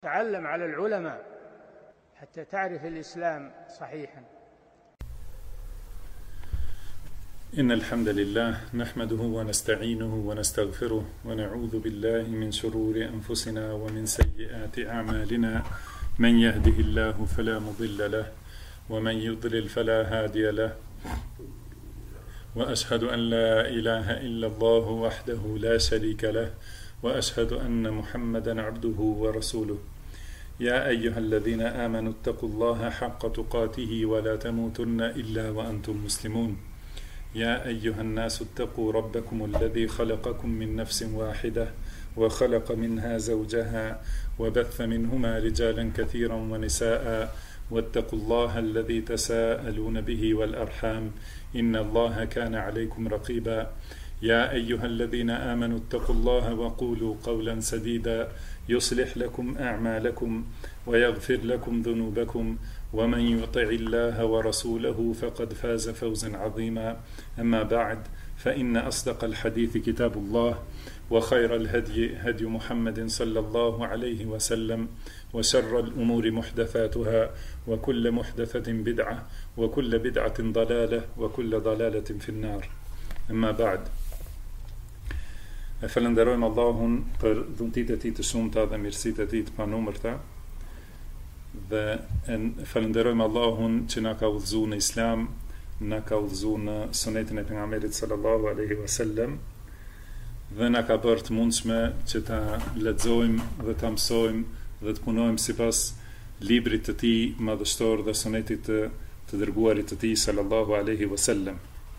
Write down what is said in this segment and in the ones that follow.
تعلم على العلماء حتى تعرف الإسلام صحيحا. إن الحمد لله نحمده ونستعينه ونستغفره ونعوذ بالله من شرور أنفسنا ومن سيئات أعمالنا. من يهده الله فلا مضل له ومن يضلل فلا هادي له، وأشهد أن لا إله إلا الله وحده لا شريك له، وأشهد أن محمدا عبده ورسوله. يا أيها الذين آمنوا اتقوا الله حق تقاته ولا تموتن إلا وأنتم مسلمون. يا أيها الناس اتقوا ربكم الذي خلقكم من نفس واحدة وخلق منها زوجها وبث منهما رجالا كثيرا ونساء، واتقوا الله الذي تساءلون به والأرحام إن الله كان عليكم رقيبا. يا أيها الذين آمنوا اتقوا الله وقولوا قولا سديدا يصلح لكم أعمالكم ويغفر لكم ذنوبكم، ومن يطع الله ورسوله فقد فاز فوزا عظيما. أما بعد، فإن أصدق الحديث كتاب الله، وخير الهدي هدي محمد صلى الله عليه وسلم، وشر الأمور محدثاتها، وكل محدثة بدعة، وكل بدعة ضلالة، وكل ضلالة في النار. أما بعد، e falenderojmë Allahun për dhuntitë e tij të shumta dhe mirësitë e tij të panumërta, dhe falenderojmë Allahun që na ka udhëzuar në Islam, na ka udhëzuar në sunetin e pejgamberit sallallahu alaihi wasallam, dhe na ka bërë të mundshme që ta lexojmë dhe ta mësojmë dhe të punojmë sipas librit të tij madhështor dhe sunetit të dërguarit të tij sallallahu alaihi wasallam.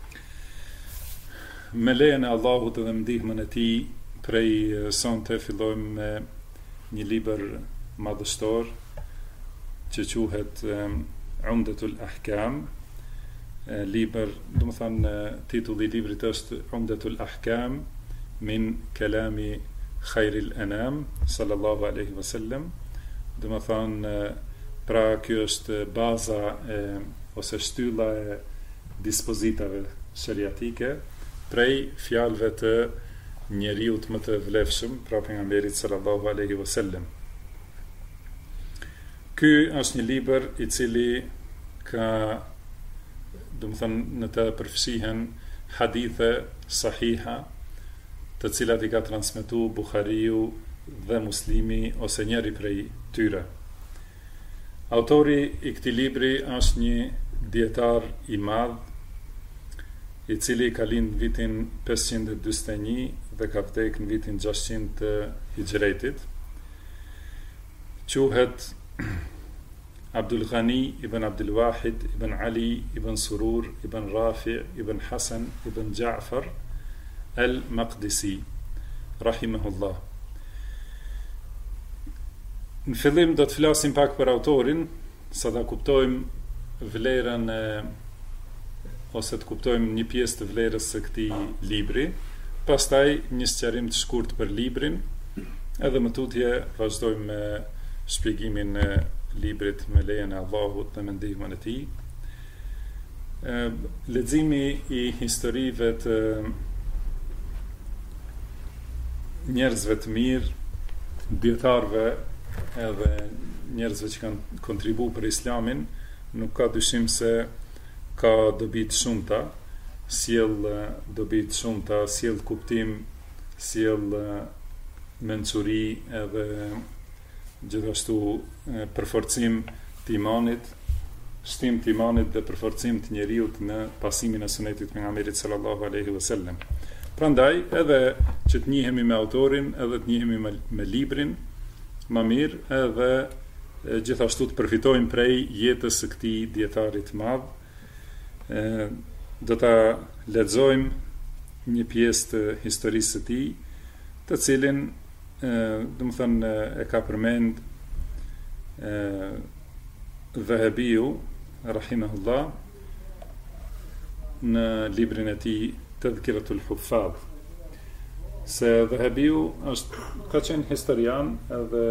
Me lejen e Allahut dhe me ndihmën e tij, prej sonte fillojmë me një libër madhështor që quhet Umdatul Ahkam. Libër, do të thënë, titulli i librit është Umdatul Ahkam min kalami khairil anam sallallahu alaihi wasallam. Do të thënë, pra kjo është baza ose shtylla e dispozitave shariatike prej fjalëve të njeriut më të vlefshëm, pra pejgamberit sallallahu alaihi wasallam. Ky është një libër i cili ka, do të thënë, në të përfshihen hadithe sahiha, të cilat i ka transmetuar Buhariu dhe Muslimi ose njëri prej tyre. Autori i këtij libri është një dietar i madh, i cili ka lind vitin 541 dhe ka vdek në vitin 600 të Hijretit. Quhet Abdul Ghani ibn Abdul Wahid ibn Ali ibn Surur ibn Rafi ibn Hasan ibn Ja'far al-Maqdisi rahimahullah. Në fillim do të flasim pak për autorin, sa ta kuptojmë vlerën ose të kuptojmë një pjesë të vlerës së këtij libri, pastaj një sqarim të shkurt për librin, edhe më tutje vazhdojmë me shpjegimin e librit me lejen e Allahut dhe me ndihmën e tij. Leximi i historive të njerëzve të mirë, dietarëve edhe njerëzve që kanë kontribuar për Islamin, nuk ka dyshim se ka dobi të shumta, sjell dobi të shumta, sjell kuptim, sjell mençuri edhe gjithashtu përforcim të imanit, shtim të imanit dhe përforcim të njeriut në pasimin e sunetit të pejgamberit sallallahu alaihi wasallam. Prandaj, edhe që të njihemi me autorin, edhe të njihemi me librin më mirë, edhe gjithashtu të përfitojmë prej jetës së këtij dietari të madh, do ta lexojmë një pjesë të historisë së tij, të cilin do të thënë e ka përmend Dhahabiu rahimahullah në librin e tij Tadhkiratul Huffaz. Se Dhahabiu ka qenë historian edhe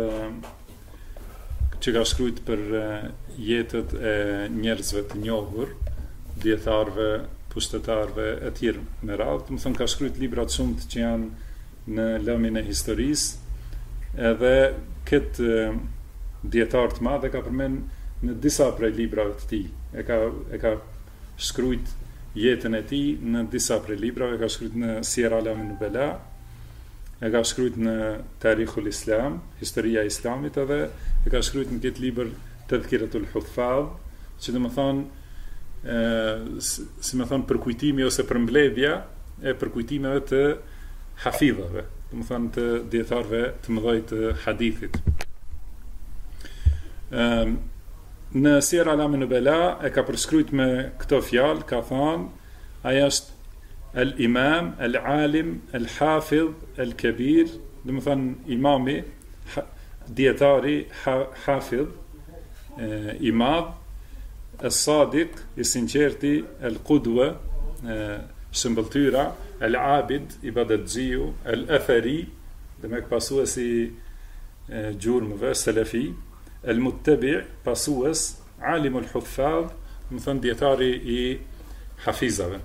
që ka shkruajtur për jetët e njerëzve të njohur, dietarëve, pushtetarëve e tjerë me radhë. Do të thënë, ka shkruajtur libra të shumtë që janë në lëmin e historisë, edhe këtë dietar të madh, ka përmend në disa prej librave të tij. E ka shkruajt jetën e tij në disa prej librave, ka shkruajt në Siyar Alamin Nubala, e ka shkruajt në Tarikhul Islam, historia e Islamit, edhe e ka shkruajt në këtë libër Tadhkiratul Huffaz, që si më thon përkujtimi ose përmbledhja e përkujtimeve të hafidhave, të dietarëve të mëdhej të hadithit. Në Siyar Alamin Nubala e ka përshkruajt me këto fjalë, ka thënë ai është al-imam, al-alim, al-hafidh, al-kabir, imami, dietari, hafidh, i madh, al-sadiq, i sinqerti, al-qudwa, shëmbëltyra, al-abid, ibadatxiu, al-athari, demek pasuesi gjurmëve, salafi, al-muttabi', pasues, alimul huffaz, dietari i hafizave.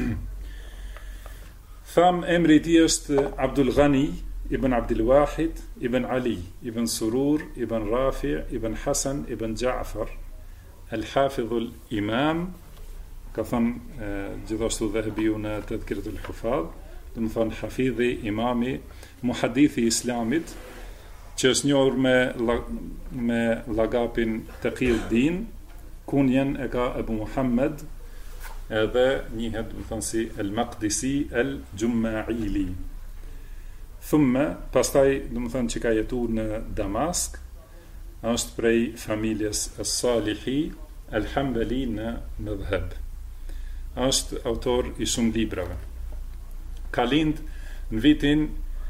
Tham emri i tij është Abdul Ghani ibn Abdul Wahid ibn Ali ibn Surur ibn Rafi ibn Hasan ibn Ja'far al-Hafidh al-Imam, ka thënë gjithashtu Dhahabiu në Tadhkiratul Huffaz, do të thonë hafidhi, imami, muhaddithi i Islamit, që është njohur me llaqabin Taqiyuddin, kunjen e ka Abu Muhammad, edhe njihet do të thonë si al-Maqdisi al-Jumma'ili. Thumma, pastaj do të thonë që ka jetuar në Damask, është prej familjes as-Salihi al-Hanbali në madhhab. Është autor i shumë librave. Ka lind në vitin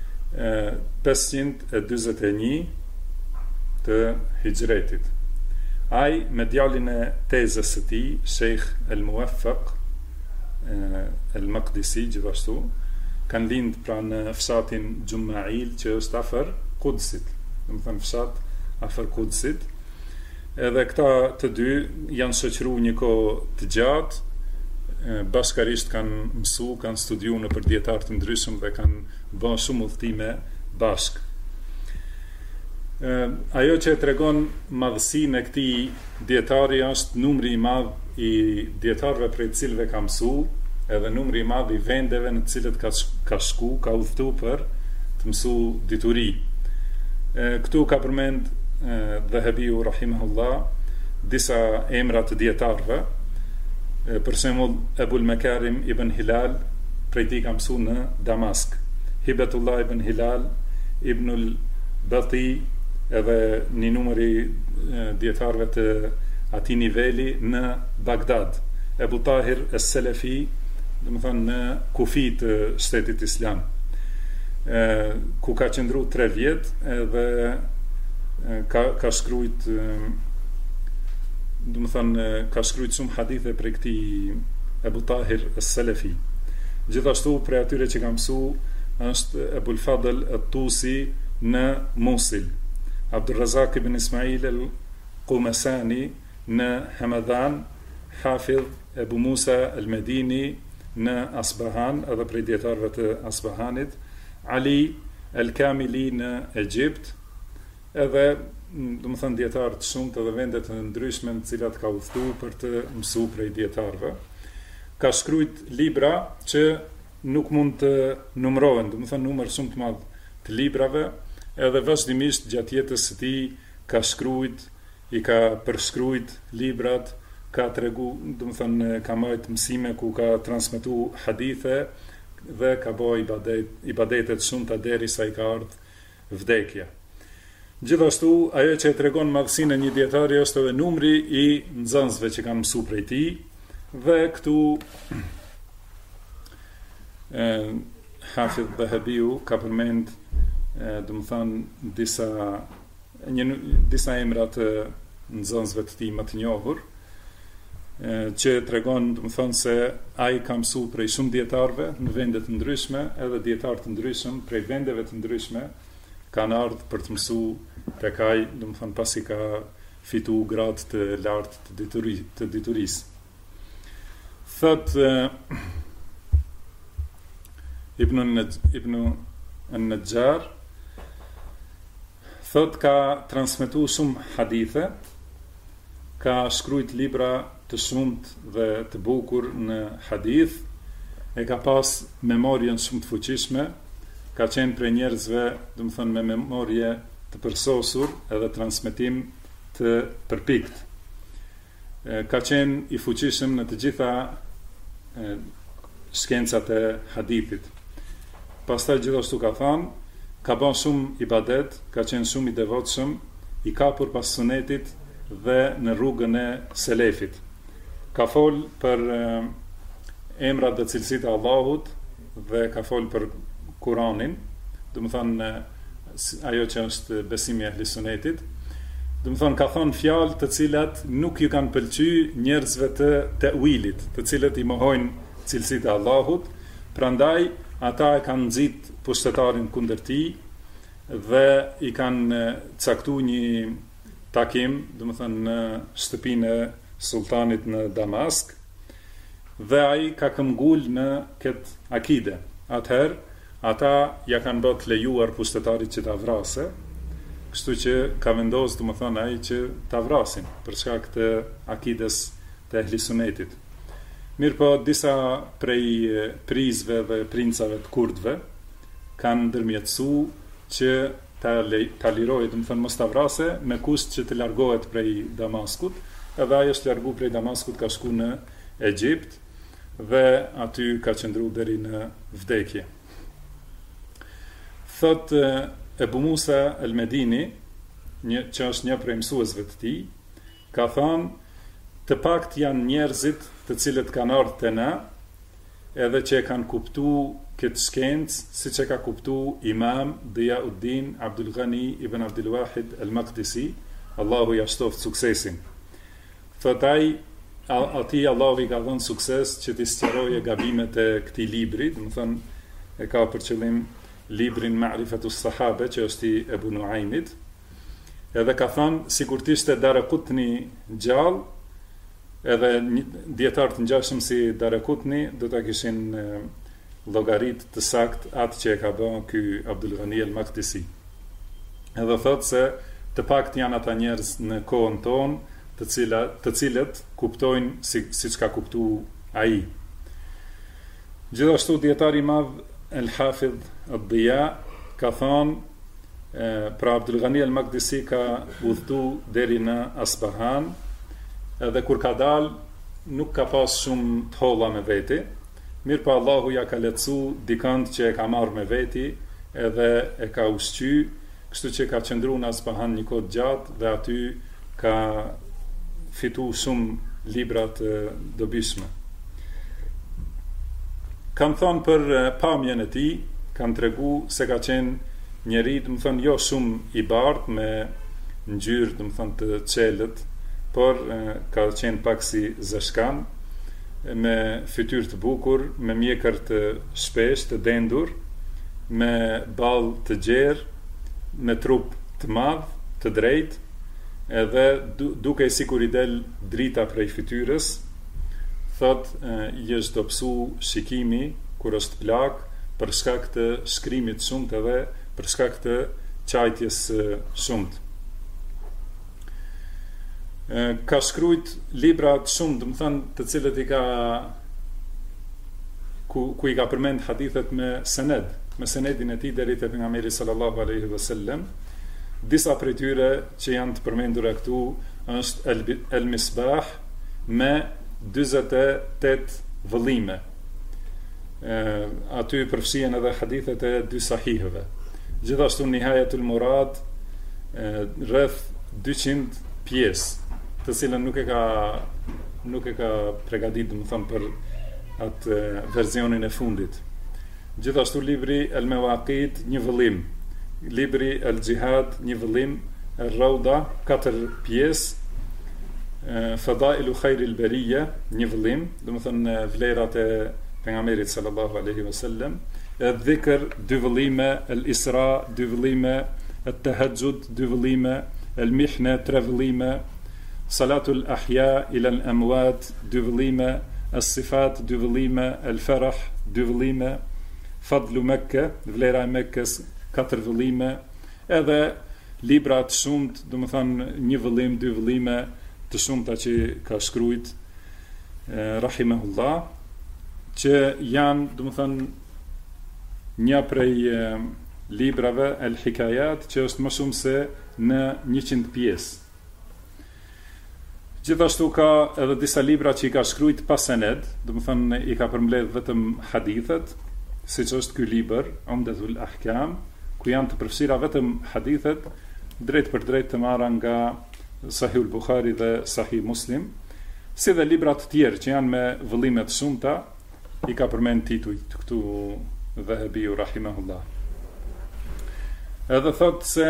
541 të Hijretit. Ai me djalin e tezës së tij, Sheikh al-Muwaffaq al-Maqdisi, gjithashtu kanë lind pranë fshatin Jumma'il, që është afër Kudsit, do të thënë fshat afër Kudsit. Edhe këta të dy janë shoqëruar një kohë të gjatë, bashkarisht kanë mësu, kanë studiu në për dietar të ndryshëm dhe kanë bërë shumë udhëtime bashkë. Ajo që e tregon madhësinë e këtij dietari është numri i madh i dietarëve prej të cilëve ka mësu, edhe numri i madh i vendeve në të cilët ka shku, ka udhëtu për të mësu dituri. Këtu ka përmend Dhahabiu rahimahullah disa emra të dietarëve, për shembull Ebul Makarim ibn Hilal, prej tij ka mësu në Damask, Hibatullah ibn Hilal, Ibnul Bati, edhe një numër i dietarëve të atij niveli në Bagdad, Ebu Tahir es-Salafi, do të thonë në kufi të shtetit islam, ku ka qëndru 3 vjet, edhe ka shkruajt do të thonë ka shkruajt shumë hadithe për këtij Ebu Tahir es-Salafi. Gjithashtu prej atyre që ka mësu është Ebul Fadl at-Tusi në Mosul, Abdul Razak ibn Ismail al-Qumasani në Hamadan, Hafidh Ebu Musa al-Medini në Asbahan, edhe prej dietarëve të Asbahanit, Ali al-Kamili në Egjipt, edhe do të thënë dietarë të shumtë edhe vende të ndryshme në të cilat ka udhëtuar për të mësuar prej dietarëve. Ka shkruajt libra që nuk mund të numërohen, do të thënë numër shumë të madh të librave, edhe vazhdimisht gjatë jetës së tij ka shkruajt, i ka përshkruajt librat, ka tregu, do të thënë ka marrë mësime ku ka transmetuar hadithe dhe ka bërë ibadetet shumëta derisa i ka ardhur vdekja. Gjithashtu, ajo që e tregon madhësinë e një dietari është edhe numri i nxënësve që kanë mësuar prej tij, dhe këtu Hafidh Dhahabiu ka përmend do të thonë disa emra të nxënësve të tij më të njohur, që tregon do të thonë se ai ka mësuar prej shumë dietarëve në vende të ndryshme, edhe dietarë të ndryshëm prej vendeve të ndryshme kanë ardhur për të mësuar tek ai, do të thonë pasi ka fitu gradë të lartë të diturisë. Thot Ibn an-Najjar, Thot ka transmetu shumë hadithe, ka shkrujt libra të shumt dhe të bukur në hadith, e ka pas memorien shumë të fuqishme, ka qenë prej njerëzve, do të thënë, me memorie të përsosur edhe transmetim të përpikt. Ka qenë i fuqishëm në të gjitha shkencat e hadithit. Pastaj gjithashtu ka thënë, ka bën shumë ibadet, ka qenë shumë i devotshëm, i kapur pas sunetit dhe në rrugën e selefit. Ka fol për emrat dhe cilësitë e Allahut dhe ka fol për Kur'anin, do të thonë ajo që është besimi i ahli sunetit. Do të thonë ka thonë fjalë të cilat nuk ju kanë pëlqyer njerëzve të tewilit, të cilët i mohojnë cilësitë e Allahut, prandaj ata e kanë nxit pushtetarin kundër tij dhe i kanë caktuar një takim, do të thonë në shtëpinë e sultanit në Damask, dhe ai ka këmbgul në këtë akide. Atëherë ata ja kanë bërë të lejuar pushtetarit që ta vrasë, kështu që ka vendosur, do të thonë ai, që ta vrasin për shkak të akides të ehli sunetit. Mirë po, disa prej prizve dhe princave të kurdve kanë ndërmjetësuar që ta lirojë, do të thonë mos ta vrasë, me kusht që të largohet prej Damaskut, edhe ai është largu prej Damaskut, ka shku në Egjipt dhe aty ka qëndruar deri në vdekje. Thot Ebu Musa el-Medini, që është një prej mësuesve të tij, ka thënë, të pakt janë njerëzit të cilët kanë ardhur te na, edhe që e kanë kuptuar këtë shkencë, siç e ka kuptuar Imam Diyauddin Abdul Ghani ibn Abdul Wahid al-Maqdisi, Allahu ja shtoft suksesin. Thot ai, ati Allahu i ka dhënë sukses që t'i sqarojë gabimet e këtij libri, do të thonë e ka për qëllim librin Ma'rifatus Sahabe, që është i Ebu Nuaimit, edhe ka thënë, sikur t'ishte Daraqutni gjallë, edhe dietar të ngjashëm si Daraqutni do ta kishin llogarit të sakt atë që e ka bën ky Abdul Ghani al-Maqdisi. Edhe thotë se të pakt janë ata njerëz në kohën tonë të cilët kuptojnë siç ka kuptuar ai. Gjithashtu dietari i madh El-Hafidh Ad-Diya ka thënë, pra Abdul Ghani al-Maqdisi ka udhëtu deri në Asbahan, edhe kur ka dal nuk ka pas shumë të holla me veti, mirë pa Allahu ja ka lehtësu dikant që e ka marrë me veti edhe e ka ushqy, kështu që ka qëndru në Asbahan një kohë gjatë dhe aty ka fitu shumë libra të dobishme. Kanë thonë për pamjen e tij, kanë tregu se ka qenë njeri, do të thonë jo shumë i bardhë me ngjyrë, do të thonë të çelët, por ka qenë pak si zeshkan, me fytyrë të bukur, me mjekër të shpesh, të dendur, me ball të gjerë, me trup të madh, të drejtë, edhe duke sikur i del drita prej fytyrës. Thot i është dobësu shikimi kur është plak, për shkak të shkrimit shumt edhe për shkak të çajtjes shumt. Ka shkrujt libra të shumë, do të thënë, të cilët ku i ka përmend hadithet me senedin e tij deri te pejgamberi sallallahu alaihi wasallam. Disa prej tyre që janë të përmendura këtu është El-Misbah me 48 vëllime. Aty përfshihen edhe hadithet e dy sahihëve. Gjithashtu Nihayatul Murad rreth 200 pjesë, të cilën nuk e ka përgatitur, do të them, për atë versionin e fundit. Gjithashtu libri El-Mawaqit, një vëllim, libri El-Jihad, një vëllim, El-Rawda, 4 pjesë, Fadailu Khairil Bariya, një vëllim, do të them vlerat e pejgamberit sallallahu alaihi wasallam, El-Dhikr, 2 vëllime, El-Isra, 2 vëllime, El-Tahajjud, 2 vëllime, El-Mihna, 3 vëllime, Salatul Ahya ila al-Amwat, 2 vëllime, As-Sifat, 2 vëllime, El-Farah, 2 vëllime, Fadlu Mekke, vlera e Mekkes, 4 vëllime, edhe libra të shumt, domethënë një vëllim, dy vëllime të shumta që ka shkruajt rahimahullah, që janë domethënë një prej librave El Hikayat që është më shumë se në 100 pjesë. Gjithashtu ka edhe disa libra që i ka shkruajt pa sened, domethënë i ka përmbledh vetëm hadithet, siç është ky libër Umdatul Ahkam, ku janë të përfshira vetëm hadithet drejt për drejt të marra nga Sahih al-Bukhari dhe Sahih Muslim, si dhe libra të tjerë që janë me vëllime të shumta, i ka përmend titujt këtu Dhahabiu rahimahullah. Edhe thot se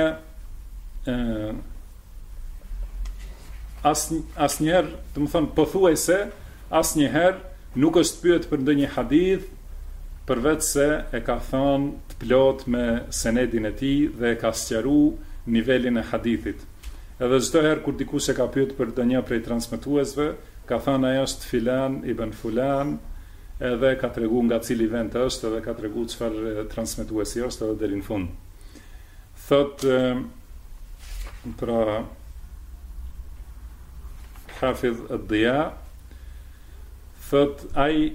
asnjëherë, do të thonë pothuajse asnjëherë nuk është pyet për ndonjë hadith përveç se e ka thënë të plot me senedin e tij dhe e ka sqaruar nivelin e hadithit. Edhe çdo herë kur dikush e ka pyet për ndonjë prej transmetuesve, ka thënë ai është filan ibn fulan, edhe ka treguar nga cili vend është, edhe ka treguar çfarë transmetuesi është edhe deri në fund. Thot pra Hafidh ad-Diya, thot ai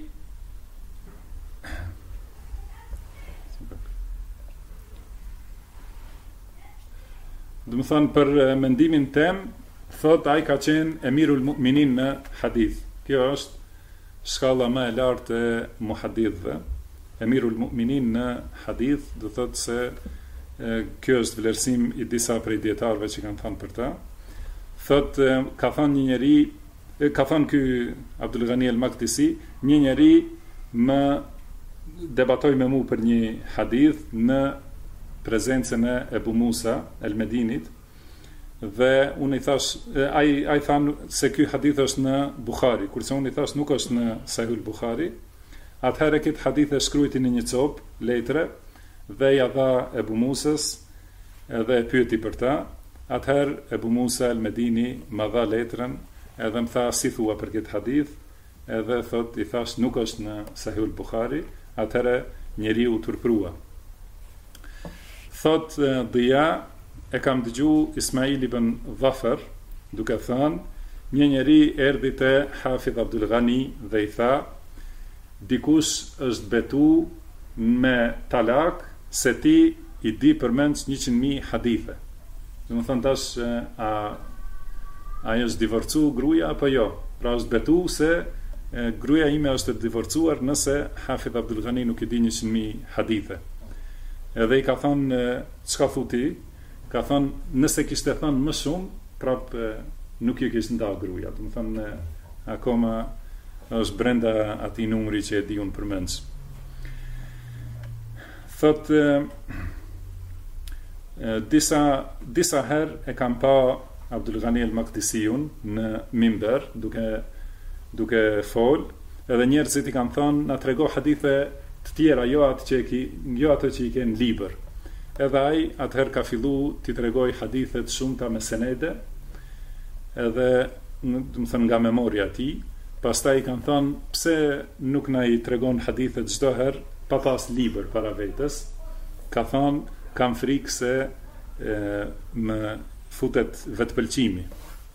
do të thonë për mendimin tem, thot ai ka qenë emirul mu'minin në hadith. Kjo është shkalla më e lartë e muhaddithëve. Emirul mu'minin në hadith do thotë se kjo është vlerësim i disa prej dietarëve që kanë thënë për ta. Thot ka thënë një njeri, ka thënë ky Abdul Ghani al-Maqdisi, një njeri më debatoi me mua për një hadith në prezencën e Ebu Musa el-Medinit, dhe unë i thash, ai thanë se ky hadith është në Bukhari, kurse unë i thash nuk është në Sahih al-Bukhari. Atëherë këtë hadith e shkruajti në një copë letre dhe ja dha Ebu Musës, edhe e pyeti për ta. Atëherë Ebu Musa el-Medini ma dha letrën, edhe më tha si thua për këtë hadith, edhe thot i thash nuk është në Sahih al-Bukhari. Atëherë njeriu turprua. Thot Dhia, e kam dëgju Ismail ibn Dhafar duke thënë, një njeri erdhi te Hafidh Abdul Ghani dhe i tha, dikush është betu me talak se ti i di përmend 100.000 hadithe. Do të thonë tash ajo është divorcu gruaja apo jo? Pra është betu se gruaja ime është e divorcuar nëse Hafidh Abdul Ghani nuk i di 100.000 hadithe. Edhe i ka thënë, çka thu ti? Ka thënë, nëse kishte thënë më shumë, prap nuk i kishte nda gruaja. Do të thonë, akoma është brenda atij numri që e di unë përmendsh. Thot disa herë e kam pa Abdul Ghani al-Maqdisiun në mimber duke fol, edhe njerëzit i kanë thënë, na trego hadithe të tjera, jo ato që i kenë libër. Edhe ai atëherë ka fillu t'i tregoj hadithet shumëta me senede, edhe do të thënë nga memoria e tij. Pastaj i kanë thënë, pse nuk na i tregon hadithet çdo herë pa pas libër para vetes? Ka thënë, kam frikë se më futet vetpëlqimi.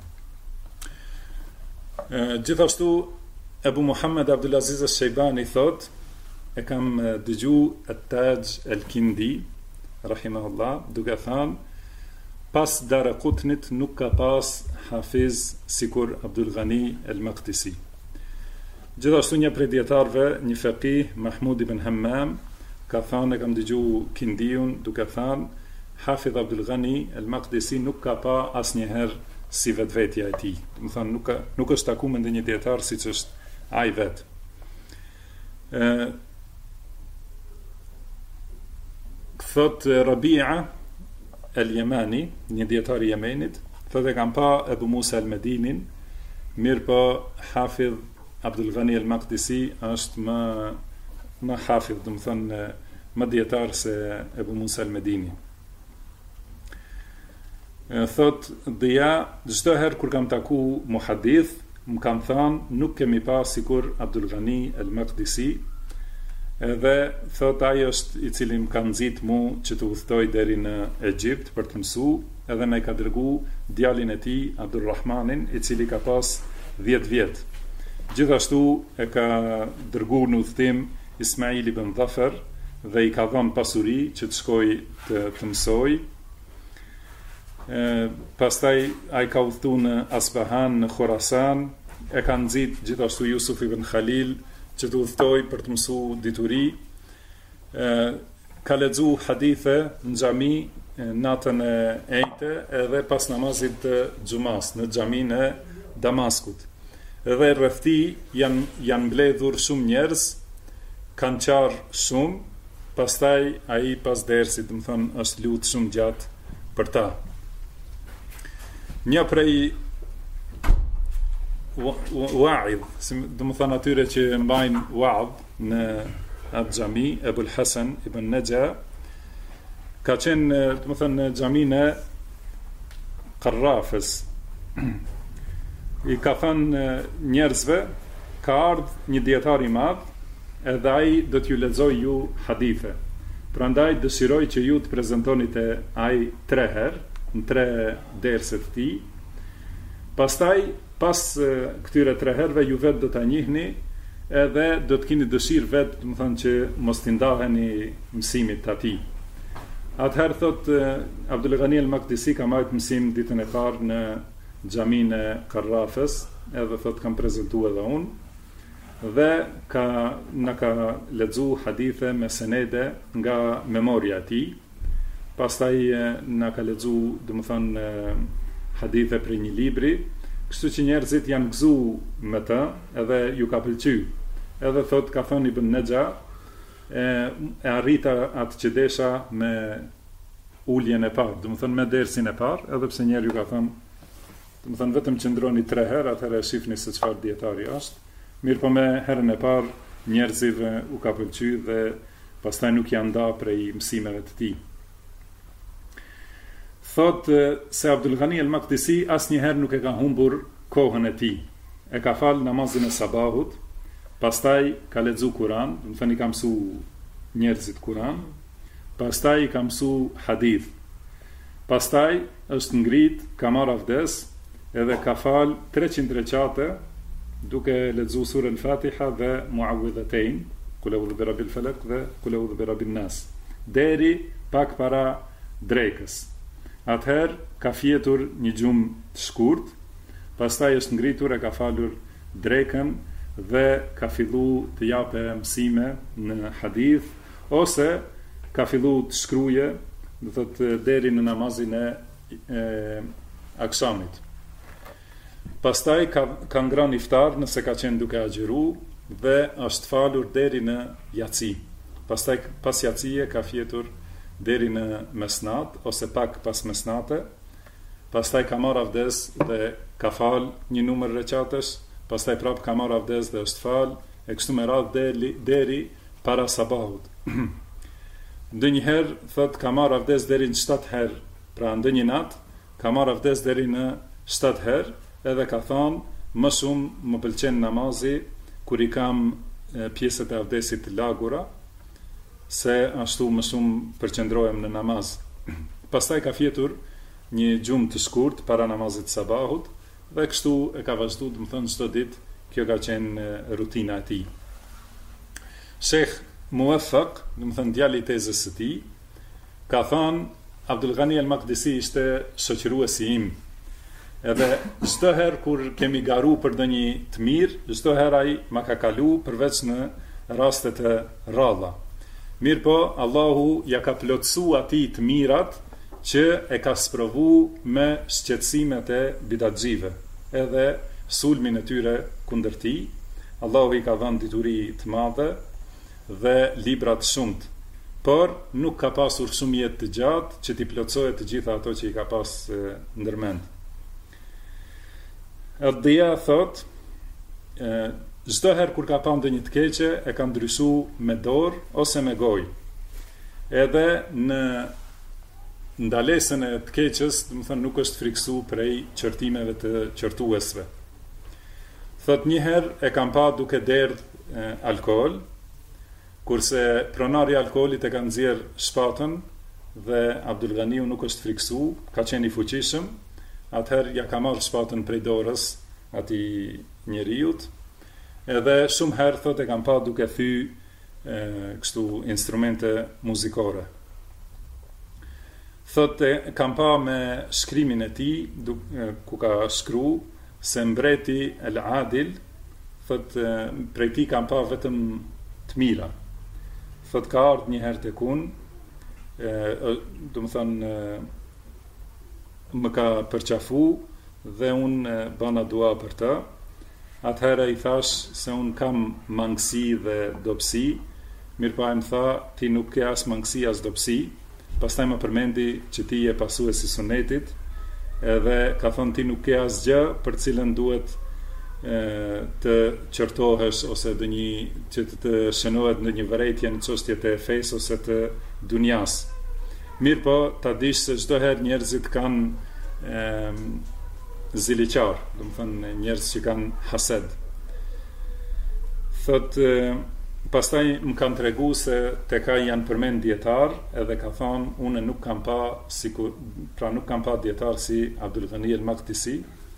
Gjithashtu Ebu Muhammed Abdulaziz al-Shaybani thot, e kam dëgju at-Taj al-Kindi rahimahullah duke thënë, pas Daraqutnit nuk ka pas hafiz sikur Abdul Ghani al-Maqdisi. Gjithashtu një prej dietarëve, një faqih, Mahmud ibn Hammam, ka thënë, e kam dëgju Kindiun duke thënë, Hafidh Abdul Ghani al-Maqdisi nuk ka pa asnjëherë si vetvetja e tij. Do të thonë nuk është takuar me ndonjë dietar siç është ai vet. Thot Rabia el-Yemani, një dietar i Yemenit, thot e kam pa Ebu Musa el-Medinin, mirë po Hafidh Abdul Ghani al-Maqdisi është më hafidh, do të thonë më dietar se Ebu Musa el-Medini. Thot Dhia, çdo herë kur kam taku muhaddith, më kam thënë nuk kemi pa sikur Abdul Ghani al-Maqdisi, edhe thot ai është i cili më ka nxit mu që të udhtoj deri në Egjipt për të mësuar, edhe me ka dërgu djalin e tij Abdulrahmanin, i cili ka pas 10 vjet. Gjithashtu e ka dërgu në udhëtim Ismail ibn Dhafer dhe i ka dhënë pasuri që të shkojë të mësoj. Pastaj ai ka udhëtu në Asbahan, në Khorasan, e ka nxit gjithashtu Yusuf ibn Khalil që të udhëtoj për të mësuar dituri. Ka lexu hadithe në xhami natën e ejte edhe pas namazit të xumas në xhamin e Damaskut. Edhe rreth tij janë mbledhur shumë njerëz, kanë qarë shumë, pastaj ai pas dersit, do të thonë, është lutë shumë gjatë për ta. Një prej wa'idh, do të thonë atyre që mbajnë wa'dh në atë xhami, Ebul Hasan ibn Naja, ka qenë, do të thonë, në xhamin e Qarrafës. I ka thënë njerëzve, ka ardhur një dietar i madh, edhe ai do t'ju lexoj ju hadithe. Prandaj dëshiroj që ju të prezantoni te ai 3 herë, në 3 derse të tij. Pastaj, pas këtyre 3 herëve ju vetë do ta njihni, edhe do të keni dëshirë vetë, do të thonë, që mos t'i ndaheni mësimit të atij. Atëherë thot Abdul Ghani al-Maqdisi ka marrë mësim ditën e parë në xhamin e Qarrafës, edhe thot kam prezantuar edhe unë, dhe na ka lexu hadithe me senede nga memoria e tij. Pastaj na ka lexu, domethënë, hadithe për një libri, kështu që njerëzit janë gëzu me të, edhe ju ka pëlqyer. Edhe thot ka thënë Ibn Naja, e arrita atë që desha me uljen e parë, domethënë me dersin e parë, edhe pse njerë ju ka thënë, domethënë vetëm qëndroni 3 herë, atëherë shifni se çfarë dietari është. Mirë, po me herën e parë njerëzive u ka pëlqyer dhe pastaj nuk janë nda prej mësimeve të tij. Thot se Abdul Ghani al-Maqdisi asnjëherë nuk e ka humbur kohën e tij. E ka fal namazin e sabahut, pastaj ka lexu Kur'an, do të thënë i ka mësu njerëzit Kur'an, pastaj i ka mësu hadith. Pastaj është ngrit, ka marrë avdes, edhe ka fal 300 rekate, duke lexuar surën Fatiha dhe Muawwidhatayn, Qul a'udhu bi rabbil falaq dhe Qul a'udhu bi rabbin nas, deri pak para drekës. Atëherë ka fjetur një gjumë të shkurt, pastaj është ngritur, e ka falur drekën dhe ka fillu të jape mësime në hadith, ose ka fillu të shkruje, do thotë, deri në namazin e akşamit. Pastaj ka ngrënë iftar nëse ka qenë duke agjëru dhe është falur deri në jaci. Pastaj pas jacije ka fjetur deri në mesnat ose pak pas mesnate. Pastaj ka marrë avdes dhe ka fal një numër rekatesh, pastaj prap ka marrë avdes dhe është fal, e kështu me radhë deri para sabahut. Ndonjëherë thot ka marrë avdes deri në 7 herë, pra ndonjë natë ka marrë avdes deri në 7 herë, edhe ka thonë më shumë më pëlqen namazi kur i kam pjesët e avdesit të lagura, se ashtu më shumë përqendrohem në namaz. Pastaj ka fjetur një gjumë të shkurt para namazit të sabahut dhe kështu e ka vazhduar, do të thënë, çdo ditë. Kjo ka qenë rutina e tij. Sheikh Muwaffaq, do të thënë djali i tezës së tij, ka thënë Abdul Ghani al-Maqdisi ishte shoqëruesi im. Edhe çdo herë kur kemi garu për ndonjë të mirë, çdo herë ai ma ka kalu përveç në raste të rralla. Mirë po, Allahu ja ka plotësu ati të mirat që e ka sprovu me shqetësimet e bidatxive, edhe sulmin e tyre kundër tij. Allahu i ka dhënë dituri të madhe dhe libra të shumt, por nuk ka pasur shumë jetë të gjatë që t'i plotësojë të gjitha ato që i ka pas ndërmend. Ad-Dia thot, çdo herë kur ka pa ndonjë të keqe, e ka ndryshuar me dorë ose me gojë. Edhe në ndalesën e të keqes, do të thënë, nuk është friksu prej qërtimeve të qërtuesve. Thot një herë e kam pa duke derdh alkool, kurse pronari i alkoolit e ka nxjerr shpatën dhe Abdul Ghaniu nuk është friksu, ka qenë i fuqishëm, atëherë ja ka marrë shpatën prej dorës atij njeriut, edhe shumë herë thotë e kam pa duke kështu instrumente muzikore. Thotë kam pa me shkrimin e tij ku ka shkru se mbreti El Adil, thotë prej tij kam pa vetëm të mira. Thotë ka ardhur një herë tek unë, do të thonë më ka përqafu dhe unë bana dua për të. Atëherë i thash se unë kam mangësi dhe dobësi, mirëpo ai më tha ti nuk ke as mangësi as dobësi. Pastaj më përmendi që ti je pasuesi i sunetit, edhe ka thonë ti nuk ke asgjë për cilën duhet të qortohesh ose që të shënohet në një vërejtje në çështjet e fesë ose të dunjas. Mirë po, ta dish se çdo herë njerëzit kanë ziliqar, do të thënë njerëz që kanë hased. Thotë pastaj më kanë tregu se tek ai janë përmend dietar, edhe ka thonë unë nuk kam pa dietar si Abdul Ghani al-Maqdisi.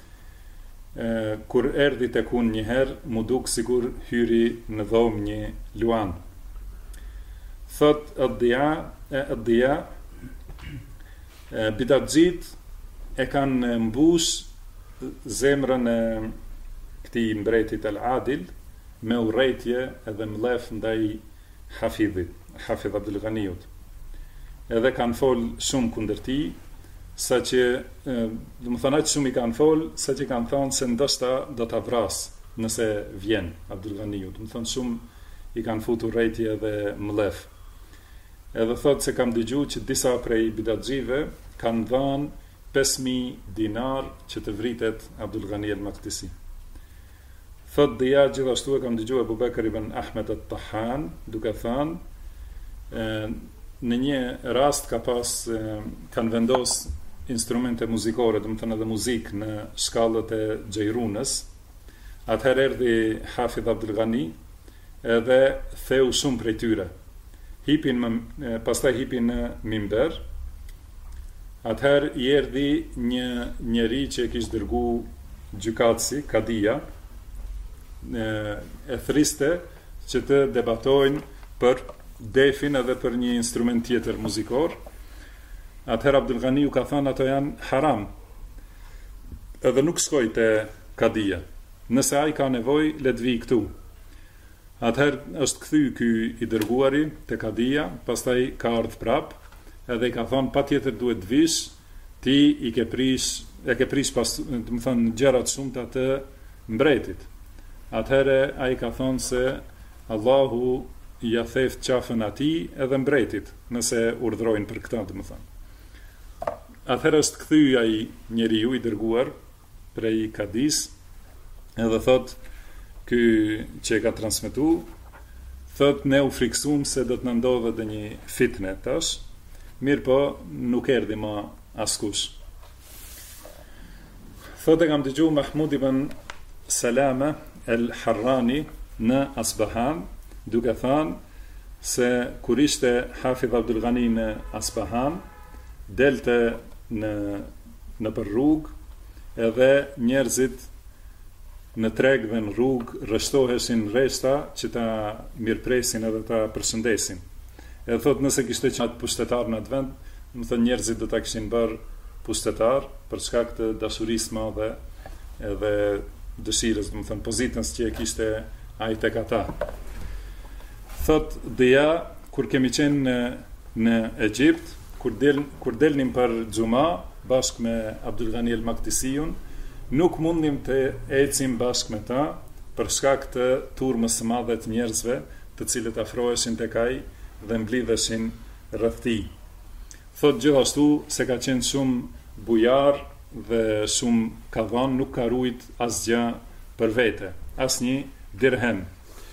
Kur erdhi tek unë një herë, mu duk sigur hyri në dhomë një luan. Thot Ad-Dia bidatxhit e kanë mbush zemrën e këtij mbretit al-Adil me urrejtje edhe mlef ndaj Hafidh Abdul Ghaniut. Edhe kanë fol shumë kundër tij, saqë do të thonë aq shumë i kanë fol, saqë kanë thënë se ndoshta do ta vras nëse vjen Abdul Ghaniut. Do të thonë shumë i kanë futur urrejtje edhe mlef. Edhe thotë se kam dëgjuar që disa prej bidatxhive kanë dhënë 5.000 dinar që të vritet Abdul Ghani al-Maqdisi. Thotë Dia gjithashtu e kam dëgjuar Abu Bekr ibn Ahmed al-Tahan duke thënë në një rast kanë vendos instrumente muzikore, do të thënë edhe muzikë në shkallët e Xhairunës. Atëherë erdhi Hafidh Abdul Ghani edhe theu shumë prej tyre. Pastaj hipin në mimber. Atëherë i erdhi një njeri që e kishte dërgu gjykatësi, kadia, e thriste që të debatojnë për defin edhe për një instrument tjetër muzikor. Atëherë Abdul Ghani u ka thënë ato janë haram, edhe nuk shkoj te kadia. Nëse ai ka nevojë, le të vijë këtu. Atëherë është kthy ky i dërguari te kadia, pastaj ka ardhur prap, edhe i ka thonë patjetër duhet të vish, ti e ke prish pas, do të thonë gjëra të shumta të mbretit. Atëherë ai ka thonë se Allahu ja theft qafën atij edhe mbretit, nëse urdhrojnë për këtë, do të thonë. Atëherë është kthy ai njeriu i dërguar prej kadis, edhe thotë ky që e ka transmetu, thot ne u friksum se do të na ndodhe dhe një fitne tash, mirë po nuk erdhi më askush. Thot e kam dëgju Mahmud ibn Salama el-Harrani në Asbahan, duke thënë se kur ishte Hafidh Abdul Ghani në Asbahan, delte në për rrugë, edhe njerëzit në treg dhe në rrugë rreshtoheshin rreshta që ta mirëpresin edhe ta përshëndesin. Edhe thot nëse kishte qenë pushtetar në atë vend, do të thonë njerëzit do ta kishin bërë pushtetar për shkak të dashurisë madhe edhe dëshirës, do të thonë pozitës që e kishte ai tek ata. Thot Dia kur kemi qenë në Egjipt, kur delnim për xuma bashkë me Abdul Ghani al-Maqdisiun, nuk mundim të ecim bashkë me ta për shkak të turmës së madhe të njerëzve të cilët afroheshin tek ai dhe mblidheshin rreth tij. Thot gjithashtu se ka qenë shumë bujar dhe shumë ka dhënë, nuk ka ruajt asgjë për vete, asnjë dirhem.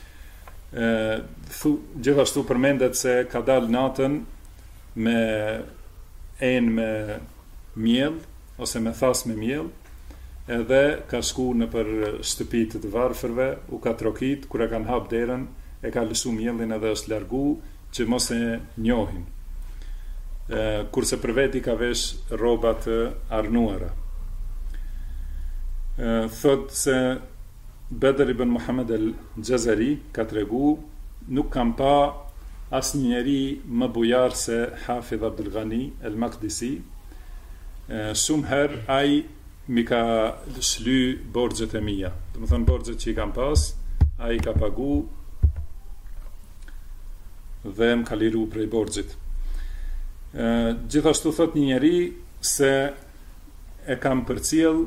Gjithashtu përmendet se ka dalë natën me me miell ose me thas me miell, edhe ka shku në për shtëpit të varfërve, u ka trokit, kur e kanë hap derën, e ka lësu mjellin edhe është largu, që mos e njohin. kurse për veti ka vesh rroba të arnuara. Thot se Bedr ibn Muhammed al-Jazari ka tregu, nuk kam pa asnjë njeri më bujar se Hafidh Abdul Ghani al-Maqdisi. Shumë herë ai mi ka shly borxhet e mia. Do të thonë borxhet që i kam pas, ai ka pagu dhe më ka liru prej borxhit. Gjithashtu thot një njeri se e kam përcjell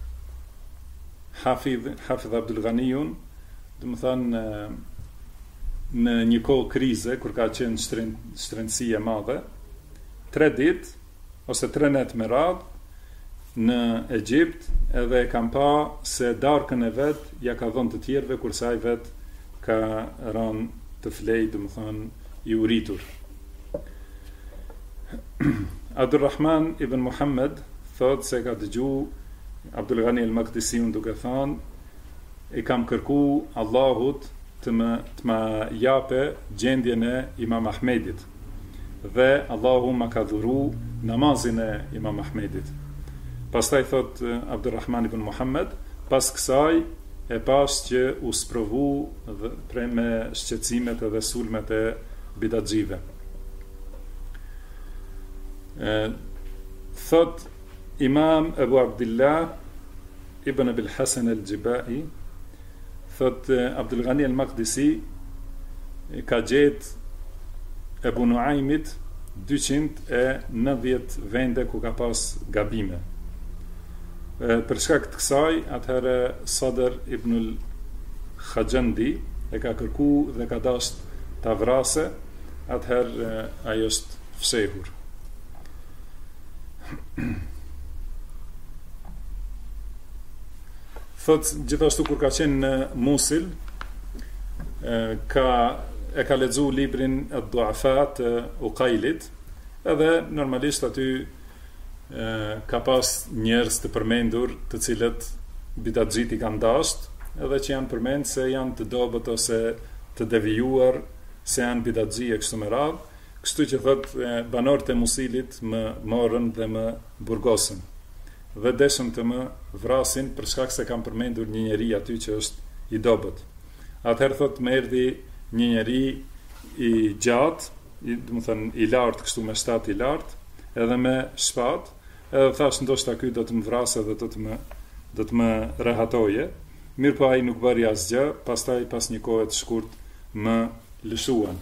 Hafidh Abdul Ghaniun, do të thonë në një kohë krize kur ka qenë shtrëngësi e madhe, 3 ditë ose 3 net me radhë në Egjipt, edhe e kam pa se darkën e vet ja ka dhënë të tjerëve, kurse ai vet ka rënë të flej, do të thonë i uritur. Abdulrahman ibn Muhammed thot se ka dëgju Abdul Ghani al-Maqdisiun duke thënë, i kam kërku Allahut të më jape gjendjen e Imam Ahmedit, dhe Allahu ma ka dhuru namazin e Imam Ahmedit. Pastaj thot Abdulrahman ibn Muhammed, pas kësaj e pas që u sprovu prej me shqetësimet dhe sulmet e bidatxive. Thot Imam Abu Abdillah Ibn Abil Hasan al-Jibai, thot Abdul Ghani al-Maqdisi ka gjet Ebu Nuaimit 290 vende ku ka pas gabime. Për shkak të kësaj, atëherë Sadr ibn al-Khajandi e ka kërku dhe ka dasht ta vrase, atëherë ajo është fshehur. Thot gjithashtu kur ka qenë në Musil, e ka lexu librin ad-Du'afa të Uqailit, edhe normalisht aty ka pas njerëz të përmendur të cilët bidatxhit i kanë dashur, edhe që janë përmend se janë të dobët ose të devijuar, se janë bidatxhi e kështu me radhë. Kështu që thot banorët e Musilit më morën dhe më burgosën dhe deshëm të më vrasin për shkak se kam përmendur një njeri aty që është i dobët. Atëherë thot më erdhi një njeri i gjatë, do të thënë i lartë, kështu me shtat i lartë, edhe me shpatë, edhe thash ndoshta ky do të më vrasë dhe do të më rehatoje. Mirë po ai nuk bëri asgjë, pastaj pas një kohe të shkurt më lëshuan.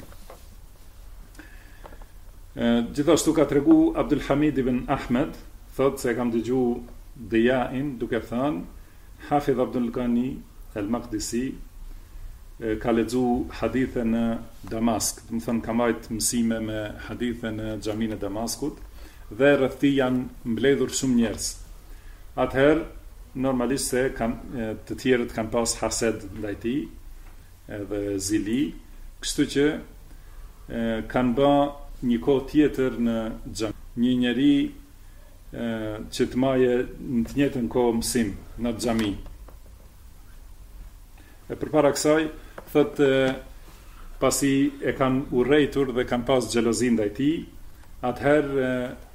Gjithashtu ka tregu Abdul Hamid ibn Ahmed, thot se kam dëgju Diyain duke thënë, Hafidh Abdul Ghani al-Maqdisi ka lexu hadithe në Damask, do të thonë ka marrë mësime me hadithe në xhaminë e Damaskut, dhe rreth tij janë mbledhur shumë njerëz. Atëherë normalisht se të tjerët kanë pas hased ndaj tij, edhe zili, kështu që kanë bë një kohë tjetër në xham. Një njeri që të maje në të njëjtën kohë mësim në xhami. E përpara kësaj, thot pasi e kanë urrejtur dhe kanë pas xhelozi ndaj tij, atëherë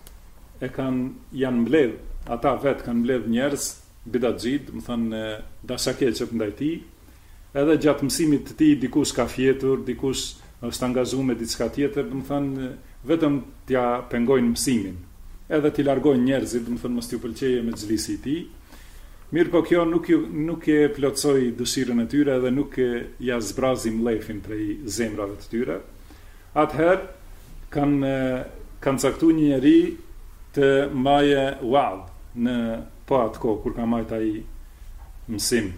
janë mbledh, ata vetë kanë mbledh njerëz bidatxhit, më thënë dashakeqët ndaj tij, edhe gjatë mësimit të tij dikush ka fjetur, dikush është angazhuar me diçka tjetër, do të thënë vetëm t'ja pengojnë mësimin, edhe t'i largojnë njerëzit, do të thënë mos t'ju pëlqejë me xhlisi i tij. Mirë po kjo nuk e plotsoi dëshirën e tyre dhe nuk ja zbrazi mllefin prej zemrave të tyre. Atëherë kanë caktuar një njeri të maje wa'd në po atë kohë kur ka marrë ai mësim.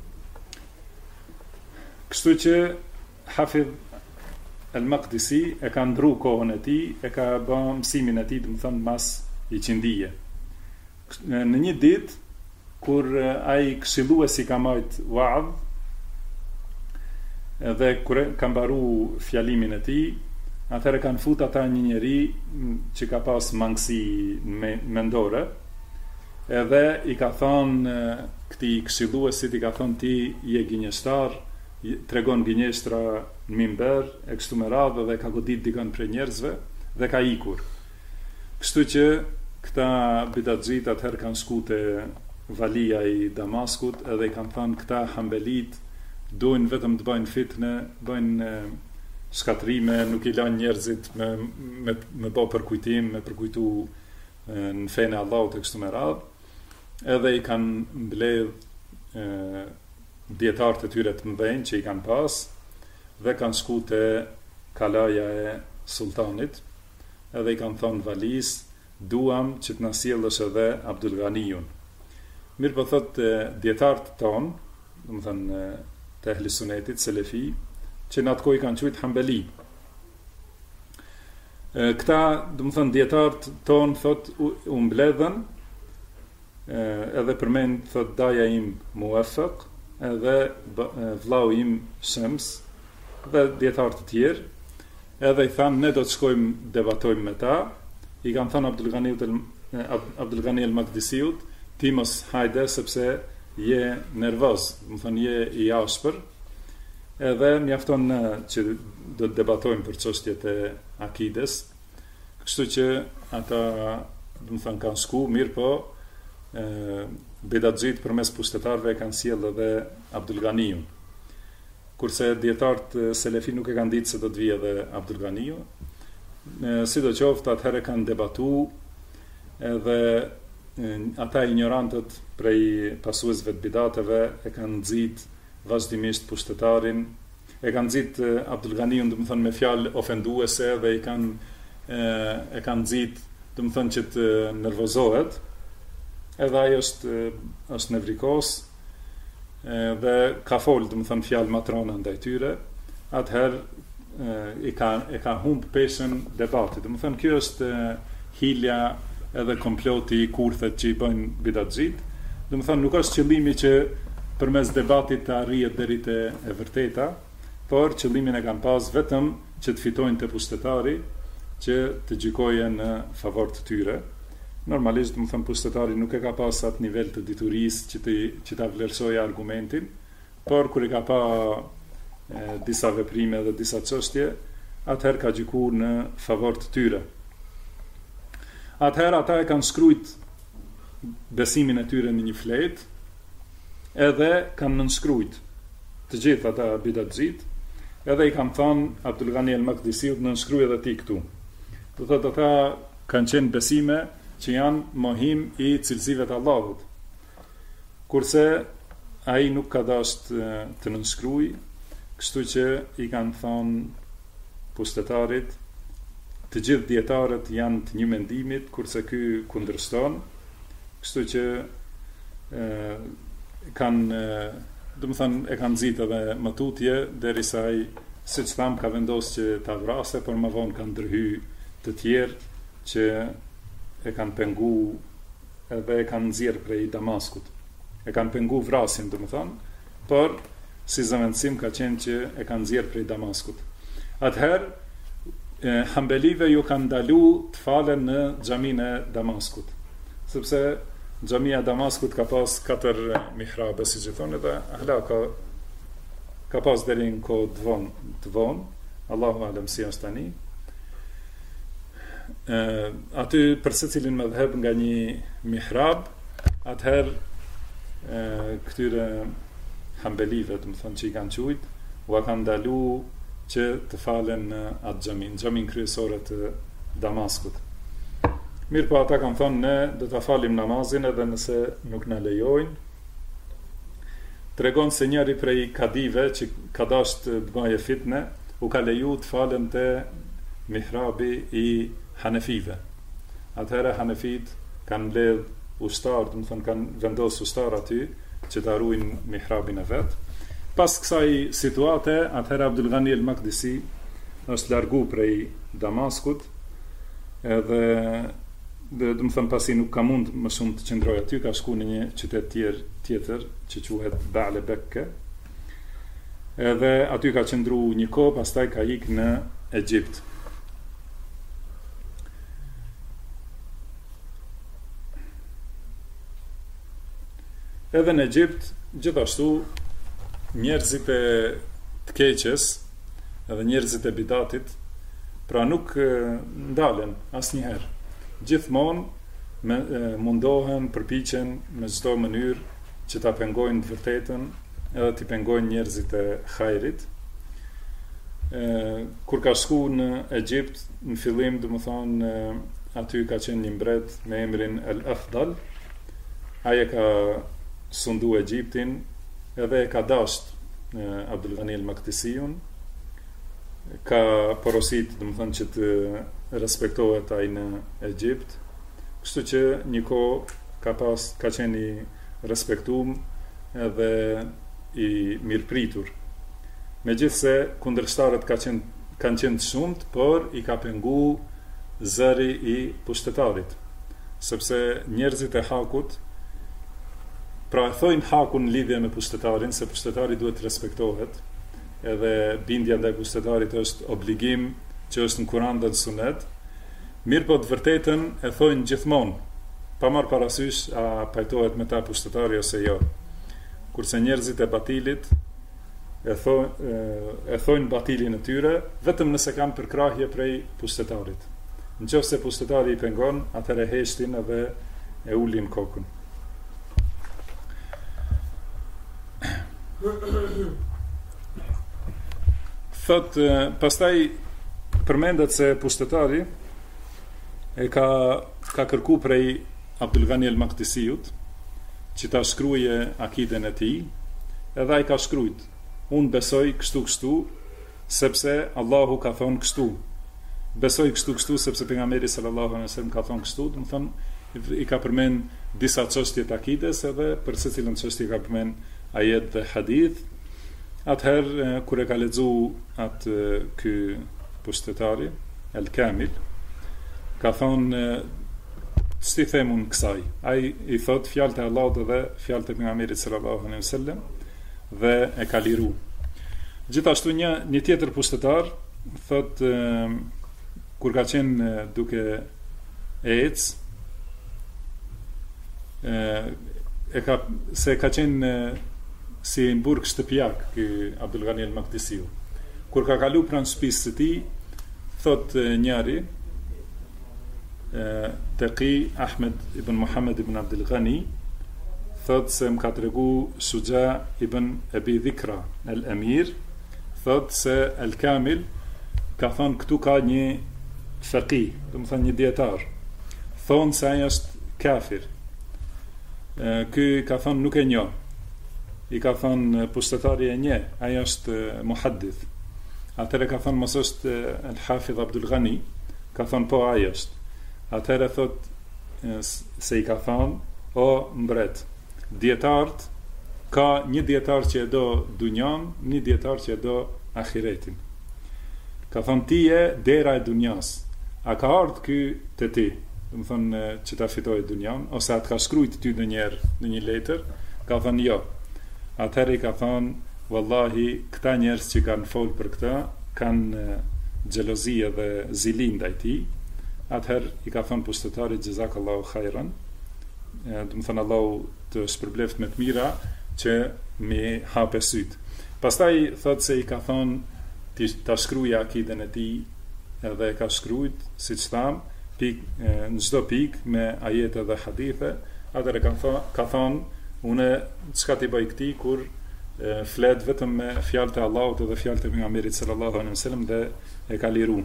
Kështu që Hafidh al-Maqdisi e ka ndru kohën e tij, e ka bën mësimin e tij, do të thonë mas i qindije. Në një ditë kur ai këshilluesi ka marrë wa'd dhe kur ka mbaru fjalimin e tij, atëherë kanë fut ata një njeri që ka pas mangësi mendore, edhe i ka thonë këtij këshilluesit, i ka thonë ti je gënjeshtar, tregon gënjeshtra në minber, e kështu me radhë, dhe ka godit dikën prej njerëzve dhe ka ikur. Kështu që këta bidatxhit atëherë kanë shku te valia i Damaskut edhe i kanë thënë këta Hanbelit dojnë vetëm të bëjnë fitne, bëjnë shkatrime, nuk i lanë njerëzit me bë përkujtim, me përkujtu në fenë e Allahut e kështu me radhë, edhe i kanë mbledh dietarët e tyre të mëdhenj që i kanë pas dhe kanë shku te kalaja e sultanit, edhe i kanë thënë valis, duam që të na sjellësh edhe Abdul Ghaniun. Mirë po thotë dietarët tonë, domethënë të ehli sunetit, selefi, që në atë kohë i kanë quajtur Hanbeli. Këta, domethënë dietarët tonë thotë u mbledhen, edhe përmend thotë daja im Muwaffaq, edhe vllau im Shams dhe dietarë të tjerë, edhe i thanë ne do të shkojmë debatojmë me ta. I kanë thënë Abdul Ghani al-Maqdisiut, ti mos hajde sepse je nervoz, më thënë je i ashpër, edhe mjafton që do të debatojmë për çështjet e akides, kështu që ata, më thënë, kanë shku, mirë po, bidatxhit përmes pushtetarëve kanë sjellë edhe Abdul Ghaniun. Kurse dietarët selefi nuk e kanë ditë se do të vijë edhe Abdul Ghaniu. Sidoqoftë atëherë kanë debatu edhe ata ignorantët prej pasuesve të bidateve e kanë nxit vazhdimisht pushtetarin, e kanë nxit Abdul Ghaniun, domethënë me fjalë ofenduese dhe e kanë nxit, domethënë që të nervozohet. Edhe ai është nevrikos dhe ka folë, domethënë fjalë matrona ndaj tyre. Atëherë e ka humb peshën debatit. Domethënë kjo është hilja edhe komploti i kurthet që i bëjnë bidatxhit. Domethënë nuk është qëllimi që përmes debatit të arrihet deri te e vërteta, por qëllimin e kanë pas vetëm që të fitojnë te pushtetari, që të gjykojë në favor të tyre. Normalisht, domethënë pushtetari nuk e ka pas atë nivel të diturisë që ta vlerësojë argumentin, por kur i ka pa disa veprime dhe disa çështje, atëherë ka gjykuar në favor të tyre. Atëherë ata e kanë shkruajt besimin e tyre në një fletë, edhe kanë nënshkruajt të gjithë ata bidatxhit, edhe i kanë thënë Abdul Ghani al-Maqdisiut nënshkruaj edhe ti këtu. Do thotë ata kanë qenë besime që janë mohim i cilësive të Allahut. Kurse ai nuk ka dashur të nënshkruaj, kështu që i kanë thënë pushtetarit, të gjithë dietarët janë të një mendimit, kurse ky kundërshton, kështu që kanë, domethënë e kanë nxit edhe më tutje derisa ai, siç tham, ka vendosur që ta vrasë, por më vonë kanë ndërhy të tjerë që e kanë pengu edhe e kanë nxjerr prej Damaskut. E kanë pengu vrasjen, domethënë, por si zëvendësim ka qenë që e kanë nxjerr prej Damaskut. Atëherë Hanbelive ju kanë ndalu të falen në xhaminë e Damaskut, sepse xhamia e Damaskut ka pas 4 mihrabe, siç e thonë, dhe hala ka pas deri në kohë të vonë, Allahu alem si është tani. Aty për secilin mëdhëb nga një mihrab, atëherë këtyre Hanbelive, domethënë që i kanë quajt, u kanë ndalu që të falen në atë xhamin kryesore të Damaskut. Mirë po ata kanë thonë ne do ta falim namazin edhe nëse nuk na lejojnë. Tregon se njëri prej kadive që ka dashur të bëjë fitne, u ka leju të falen te mihrabi i Hanefive. Atëherë Hanefit kanë mbledh ushtar, domethënë kanë vendosur ushtar aty që ta ruajnë mihrabin e vet. Pas kësaj situate, atëherë Abdul Ghani al-Maqdisi është largu prej Damaskut, edhe domethënë pasi nuk ka mund më shumë të qëndrojë aty, ka shku në një qytet tjetër që quhet Ba'lebekke. Edhe aty ka qëndruar një kohë, pastaj ka ikë në Egjipt. Edhe në Egjipt, gjithashtu, njerëzit e të keqes, edhe njerëzit e bidatit, pra nuk ndalen asnjëherë. gjithmonë mundohen, përpiqen me çdo mënyrë që ta pengojnë të vërtetën edhe t'i pengojnë njerëzit e hajrit. Kur ka shku në Egjipt, në fillim domethënë aty ka qenë një mbret me emrin El Afdal. Ai e ka sundu Egjiptin edhe e ka dasht Abdul Ghani al-Maqdisiun. Ka porosit domethënë që të respektohet ai në Egjipt, kështu që një kohë ka qenë i respektuar edhe i mirëpritur. Megjithse kundërshtarët kanë qenë të shumt, por i ka pengu zëri i pushtetarit, sepse njerëzit e hakut pra e thojnë hakun në lidhje me pushtetarin, se pushtetari duhet të respektohet, edhe bindja ndaj pushtetarit është obligim që është në Kur'an dhe në Sunet. Mirë po të vërtetën e thojnë gjithmonë, pa marrë parasysh a pajtohet me ta pushtetari ose jo. Kurse njerëzit e batilit e thojnë batilin e tyre vetëm nëse kanë përkrahje prej pushtetarit. Nëse pushtetari i pengon, atëherë heshtin edhe e ulin kokën. Thot, pastaj përmendet se pushtetari e ka kërku prej Abdul Ghani al-Maqdisiut që ta shkruaje akiden e tij, edhe ai ka shkruajt: unë besoj kështu sepse Allahu ka thonë kështu. Besoj kështu sepse pejgamberi sallallahu alaihi wasallam ka thonë kështu. Do të thonë i ka përmend disa çështje të akides, edhe për secilën çështje ka përmend ajet dhe hadith. Atëherë kur e ka lexu atë ky pushtetari El Kamil, ka thonë si themun kësaj. Ai i thot fjalët e Allahut dhe fjalët e pejgamberit sallallahu alaihi wasallam dhe e ka liru. Gjithashtu një tjetër pushtetar thot kur ka qenë duke ec ka qenë si në burg shtëpiak ky Abdul Ghani al-Maqdisiu. Kur ka kalu pranë shtëpisë së tij, thot njëri Taqi Ahmed ibn Muhammad ibn Abdul Ghani, thot se më ka tregu Shuja ibn Abi Dhikra al-Amir, thot se El Kamil ka thonë këtu ka një faqih, do të thonë një dietar, thonë se ai është kafir. Ky ka thonë nuk e njoh. I ka thonë pushtetari e nje, ai është muhaddith. Atëherë ka thonë mos është El Hafidh Abdul Ghani, ka thonë po ai është. Atëherë thot se i ka thonë, o mbret, dietarët ka një dietar që e do dunjan, një dietar që e do ahiretin. Ka thonë ti je dera e dunjas. A ka ardhur ky te ti, do të thonë që ta fitojë dunjan, ose atë ka shkruajt ty ndonjëherë në një letër? Ka thonë jo. Atëherë i ka thonë, wallahi, këta njerëz që kanë folë për këta, kanë xhelozi dhe zili ndaj tij. Atëherë i ka thonë pushtetarit jazakallahu khairan, do të thonë Allahu të shpërbleft me të mira që mi hape syt. Pastaj thot se i ka thonë ta shkruaja akiden e tij, edhe e ka shkruajt, siç tham, në çdo pikë me ajete dhe hadithe. Atëherë ka thonë unë çka ti bëj këtij kur flet vetëm me fjalët e Allahut dhe fjalët e pejgamberit sallallahu alaihi wasallam dhe e ka liru.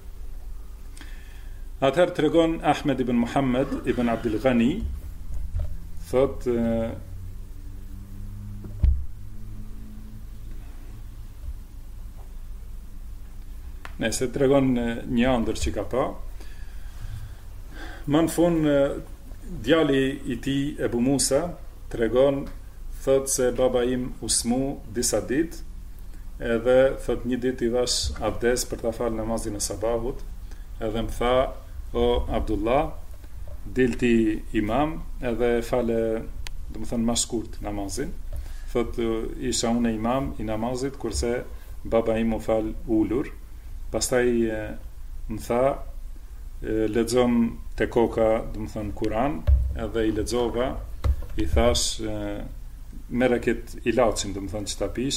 Atëherë tregon Ahmed ibn Muhammad ibn Abdul Ghani, thot nëse tregon një ëndër që ka pa, më në fund djali i tij Ebu Musa tregon, thot se baba im usmu disa ditë, edhe thot një ditë i dhash abdes për ta falë namazin e sabahut, edhe më tha, o Abdullah, dilti imam edhe fale, do të thënë, më shkurt namazin. Thot isha unë imam i namazit, kurse baba im u fal ulur. Pastaj më tha, lexon te koka, do të thënë, Kur'an, edhe i lexova, i thash merre kët ilaçin, do të thënë, që ta pish.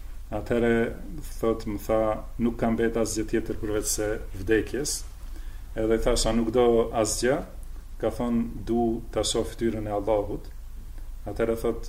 Atëherë thot më tha, nuk kam mbet asgjë tjetër përveç se vdekjes. edhe thasha nuk do asgjë, ka thonë du të shoh fytyrën e Allahut. Atëherë thot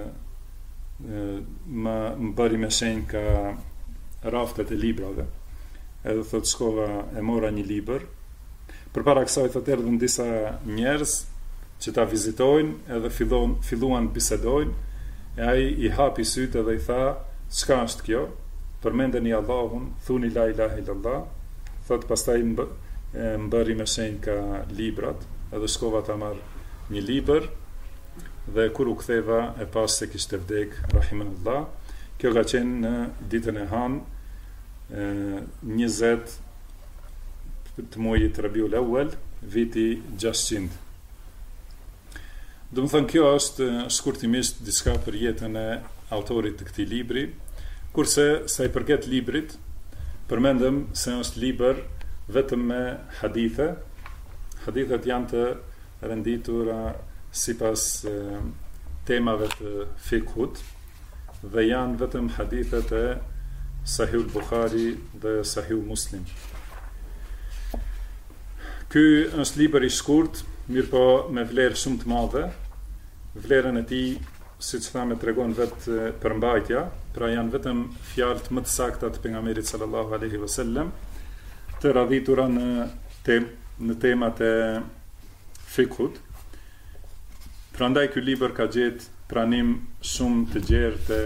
më bëri me shenjë ka raftet e librave, edhe thot shkova e mora një libër. Përpara kësaj thot erdhën disa njerëz që ta vizitojnë edhe filluan bisedojnë, e ai i hapi sytë edhe i tha, çka është kjo? Përmendeni Allahun, thuni la ilaha illallah. Thot pastaj mbëri me shenjë ka librat, edhe shkova ta marr një libër, dhe kur u ktheva e pas se kishte vdek rahimahullah. Kjo ka qenë në ditën e hanë 20 të muajit Rabiul Awwal, viti 600. Do të thënë kjo është shkurtimisht diçka për jetën e autorit të këtij libri, kurse sa i përket librit, përmendëm se është libër vetëm me hadithe. Hadithet janë të renditura sipas temave të fikhut dhe janë vetëm hadithet e Sahih Bukhari dhe Sahih Muslim. Ky është libër i shkurt, mirë po me vlerë shumë të madhe. Vlerën e tij, siç thamë, tregon vetë përmbajtja, pra janë vetëm fjalët më të sakta të pejgamberit sallallahu alaihi wasallam, të radhitura në temat e fikhut. Prandaj ky libër ka gjetë pranim shumë të gjerë të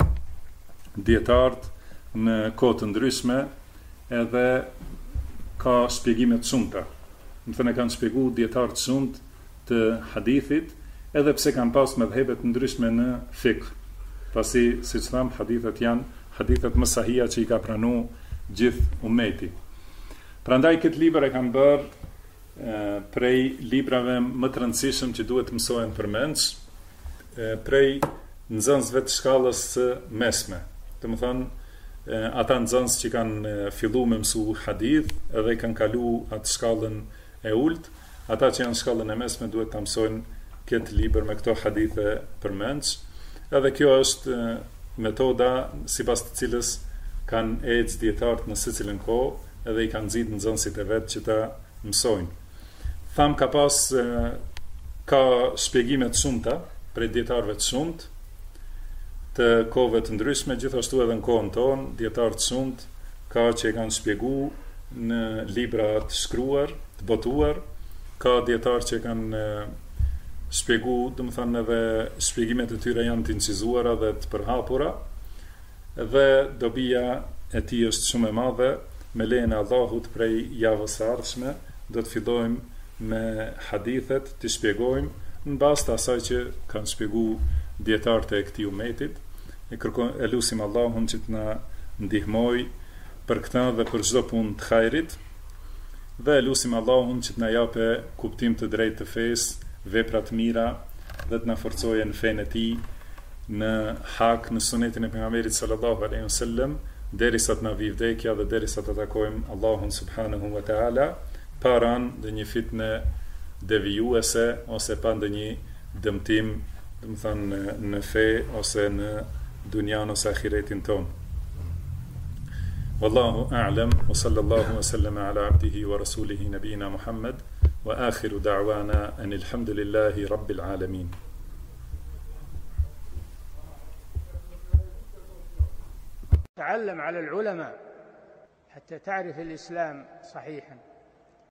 dietarët në kohë të ndryshme, edhe ka shpjegime të shumta. Do të thënë kanë shpjeguar dietarë të shumt të hadithit, edhe pse kanë pas mëdhëbe të ndryshme në fikh. Pasi, siç tham, hadithet janë hadithet më sahia që i ka pranuar gjithë ummeti. Prandaj këtë libër e kanë bërë prej librave më të rëndësishëm që duhet të mësohen përmendës, prej nxënësve të shkallës së mesme. Domethënë, ata nxënës që kanë filluar me mësu hadith edhe kanë kaluar atë shkallën e ulët, ata që janë shkallën e mesme duhet ta mësojnë këtë libër me këto hadithe përmendës. Edhe kjo është metoda sipas të cilës kanë ecë dietarët në secilën kohë, edhe i kanë nxitur nxënësit e vet që ta mësojnë. Tham ka shpjegime të shumta prej dietarëve të shumtë të kohëve të ndryshme, gjithashtu edhe në kohën tonë dietarë të shumtë ka që e kanë shpjeguar në libra të shkruar, të botuar, ka dietarë që kanë shpjeguar, domethënë edhe shpjegimet e tyre janë të incizuara dhe të përhapura, dhe dobia e tij është shumë e madhe. Me lejen e Allahut prej javës së ardhshme do të fillojmë me hadithet, të shpjegojmë në bazë të asaj që kanë shpjeguar dietarët e këtij ummetit. E lutim Allahun që të na ndihmoj për këtë dhe për çdo punë të hajrit, dhe e lutim Allahun që të na japë kuptim të drejtë të fesë, vepra të mira, dhe të na forcojë në fenë e tij, në hak, në sunetin e pejgamberit sallallahu alaihi wasallam, derisa të na vi vdekja dhe derisa të takojmë Allahun subhanahu wa taala, para ndë një fitne devijuese ose pa ndonjë dëmtim, domethënë në fe ose në dunjan ose ahiretin ton. Wallahu a'lam, wa sallallahu wa sallama ala abdihi wa rasulihi nabiyina Muhammad, wa akhiru da'wana anil hamdulillahi rabbil alamin. تعلم على العلماء حتى تعرف الإسلام صحيحا.